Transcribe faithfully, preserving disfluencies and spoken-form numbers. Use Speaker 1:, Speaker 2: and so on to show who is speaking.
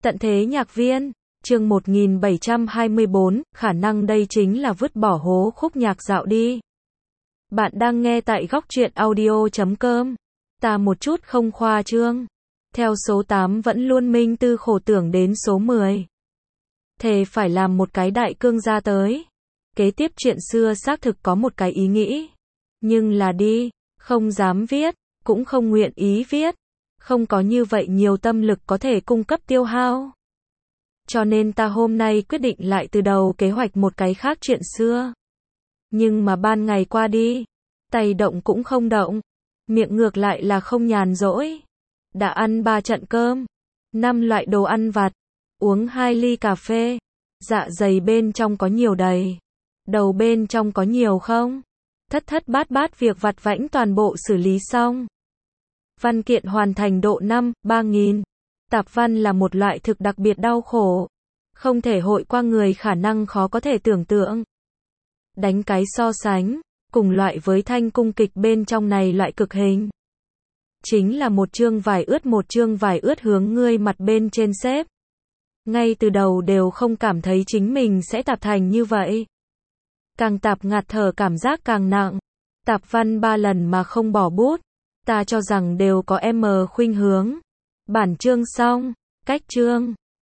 Speaker 1: Tận thế nhạc viên, chương một nghìn bảy trăm hai mươi bốn, khả năng đây chính là vứt bỏ hố khúc nhạc dạo đi. Bạn đang nghe tại góc truyện audio chấm com. Ta một chút không khoa trương. Theo số tám vẫn luôn minh tư khổ tưởng đến số mười. Thề phải làm một cái đại cương ra tới. Kế tiếp chuyện xưa xác thực có một cái ý nghĩ. Nhưng là đi, không dám viết, cũng không nguyện ý viết. Không có như vậy nhiều tâm lực có thể cung cấp tiêu hao. Cho nên ta hôm nay quyết định lại từ đầu kế hoạch một cái khác chuyện xưa. Nhưng mà ban ngày qua đi, tay động cũng không động, miệng ngược lại là không nhàn rỗi. Đã ăn ba trận cơm, năm loại đồ ăn vặt, uống hai ly cà phê, dạ dày bên trong có nhiều đầy, đầu bên trong có nhiều không? Thất thất bát bát việc vặt vãnh toàn bộ xử lý xong. Văn kiện hoàn thành độ năm, ba nghìn. Tạp văn là một loại thực đặc biệt đau khổ. Không thể hội qua người khả năng khó có thể tưởng tượng. Đánh cái so sánh, cùng loại với thanh cung kịch bên trong này loại cực hình. Chính là một chương vải ướt một chương vải ướt hướng ngươi mặt bên trên xếp. Ngay từ đầu đều không cảm thấy chính mình sẽ tạp thành như vậy. Càng tạp ngạt thở cảm giác càng nặng. Tạp văn ba lần mà không bỏ bút. Ta cho rằng đều có M khuynh hướng. Bản chương xong, cách chương.